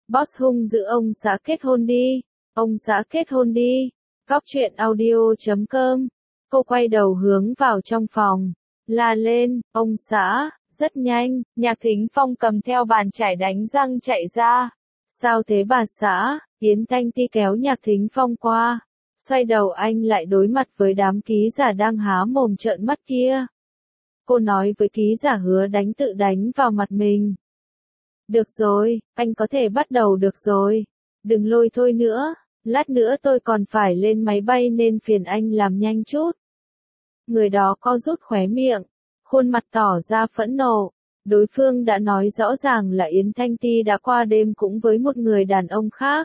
Boss hung dữ ông xã kết hôn đi. Ông xã kết hôn đi. Góc truyện audio.com. Cô quay đầu hướng vào trong phòng. La lên, ông xã. Rất nhanh, Nhạc Thính Phong cầm theo bàn chải đánh răng chạy ra. Sao thế bà xã? Yến Thanh Ti kéo Nhạc Thính Phong qua. Xoay đầu anh lại đối mặt với đám ký giả đang há mồm trợn mắt kia. Cô nói với ký giả hứa đánh tự đánh vào mặt mình. Được rồi, anh có thể bắt đầu được rồi. Đừng lôi thôi nữa, lát nữa tôi còn phải lên máy bay nên phiền anh làm nhanh chút. Người đó co rút khóe miệng, khuôn mặt tỏ ra phẫn nộ. Đối phương đã nói rõ ràng là Yến Thanh Ti đã qua đêm cũng với một người đàn ông khác.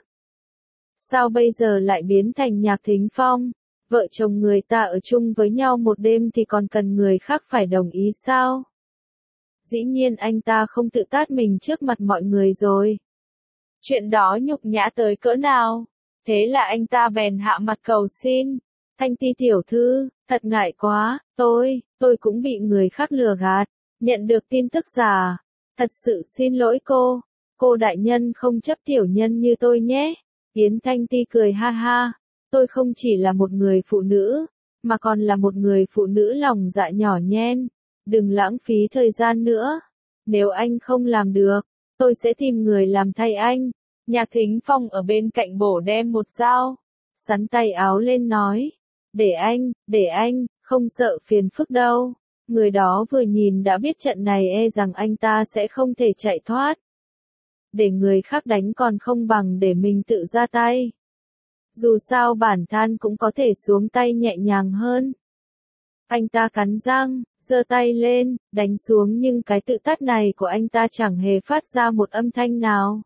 Sao bây giờ lại biến thành Nhạc Thính Phong? Vợ chồng người ta ở chung với nhau một đêm thì còn cần người khác phải đồng ý sao? Dĩ nhiên anh ta không tự tát mình trước mặt mọi người rồi. Chuyện đó nhục nhã tới cỡ nào? Thế là anh ta bèn hạ mặt cầu xin. Thanh Ti tiểu thư, thật ngại quá, tôi cũng bị người khác lừa gạt, nhận được tin tức giả. Thật sự xin lỗi cô đại nhân không chấp tiểu nhân như tôi nhé. Yến Thanh Ti cười ha ha, tôi không chỉ là một người phụ nữ, mà còn là một người phụ nữ lòng dạ nhỏ nhen. Đừng lãng phí thời gian nữa. Nếu anh không làm được, tôi sẽ tìm người làm thay anh. Nhạc Thính Phong ở bên cạnh bổ đem một dao. Sắn tay áo lên nói. Để anh, không sợ phiền phức đâu. Người đó vừa nhìn đã biết trận này e rằng anh ta sẽ không thể chạy thoát. Để người khác đánh còn không bằng để mình tự ra tay. Dù sao bản thân cũng có thể xuống tay nhẹ nhàng hơn. Anh ta cắn răng, giơ tay lên, đánh xuống nhưng cái tự tát này của anh ta chẳng hề phát ra một âm thanh nào.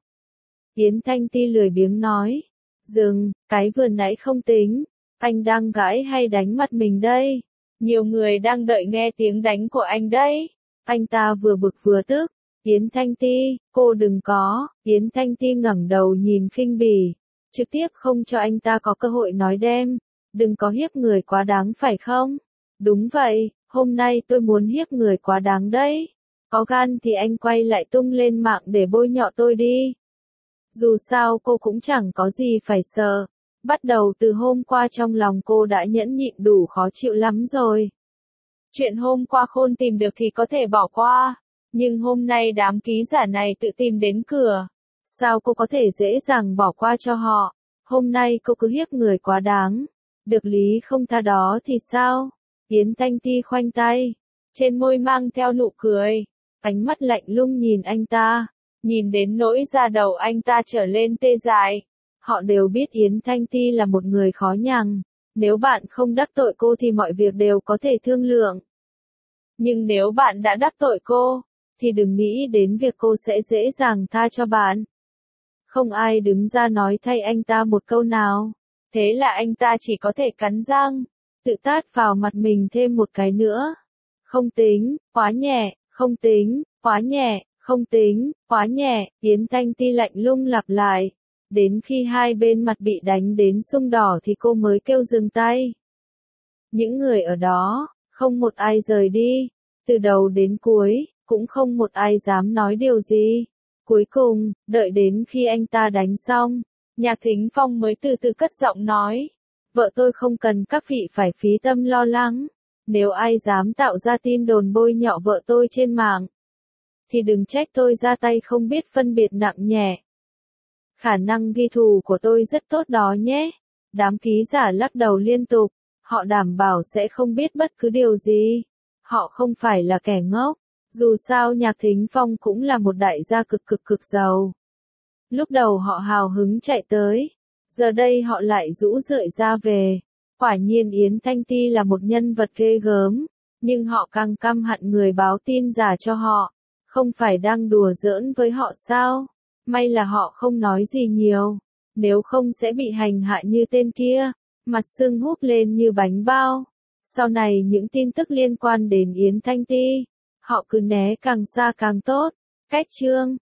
Yến Thanh Ti lười biếng nói. Dừng, cái vừa nãy không tính. Anh đang gãi hay đánh mặt mình đây? Nhiều người đang đợi nghe tiếng đánh của anh đấy. Anh ta vừa bực vừa tức. Yến Thanh Ti, cô đừng có. Yến Thanh Ti ngẩng đầu nhìn khinh bỉ. Trực tiếp không cho anh ta có cơ hội nói đem. Đừng có hiếp người quá đáng phải không? Đúng vậy, hôm nay tôi muốn hiếp người quá đáng đấy. Có gan thì anh quay lại tung lên mạng để bôi nhọ tôi đi. Dù sao cô cũng chẳng có gì phải sợ. Bắt đầu từ hôm qua trong lòng cô đã nhẫn nhịn đủ khó chịu lắm rồi. Chuyện hôm qua Khôn tìm được thì có thể bỏ qua. Nhưng hôm nay đám ký giả này tự tìm đến cửa. Sao cô có thể dễ dàng bỏ qua cho họ? Hôm nay cô cứ hiếp người quá đáng. Được lý không tha đó thì sao? Yến Thanh Ti khoanh tay. Trên môi mang theo nụ cười. Ánh mắt lạnh lùng nhìn anh ta. Nhìn đến nỗi da đầu anh ta trở lên tê dại. Họ đều biết Yến Thanh Ti là một người khó nhằn. Nếu bạn không đắc tội cô thì mọi việc đều có thể thương lượng. Nhưng nếu bạn đã đắc tội cô, thì đừng nghĩ đến việc cô sẽ dễ dàng tha cho bạn. Không ai đứng ra nói thay anh ta một câu nào. Thế là anh ta chỉ có thể cắn răng, tự tát vào mặt mình thêm một cái nữa. Không tính, quá nhẹ, không tính, quá nhẹ, không tính, quá nhẹ, Yến Thanh Ti lạnh lùng lặp lại. Đến khi hai bên mặt bị đánh đến sưng đỏ thì cô mới kêu dừng tay. Những người ở đó, không một ai rời đi. Từ đầu đến cuối, cũng không một ai dám nói điều gì. Cuối cùng, đợi đến khi anh ta đánh xong, Nhạc Thính Phong mới từ từ cất giọng nói. Vợ tôi không cần các vị phải phí tâm lo lắng. Nếu ai dám tạo ra tin đồn bôi nhọ vợ tôi trên mạng, thì đừng trách tôi ra tay không biết phân biệt nặng nhẹ. Khả năng ghi thù của tôi rất tốt đó nhé. Đám ký giả lắc đầu liên tục. Họ đảm bảo sẽ không biết bất cứ điều gì. Họ không phải là kẻ ngốc. Dù sao Nhạc Thính Phong cũng là một đại gia cực giàu. Lúc đầu họ hào hứng chạy tới. Giờ đây họ lại rũ rượi ra về. Quả nhiên Yến Thanh Ti là một nhân vật ghê gớm. Nhưng họ càng căm hận người báo tin giả cho họ. Không phải đang đùa giỡn với họ sao? May là họ không nói gì nhiều. Nếu không sẽ bị hành hạ như tên kia. Mặt sưng húp lên như bánh bao. Sau này những tin tức liên quan đến Yến Thanh Ti, họ cứ né càng xa càng tốt. Cách chương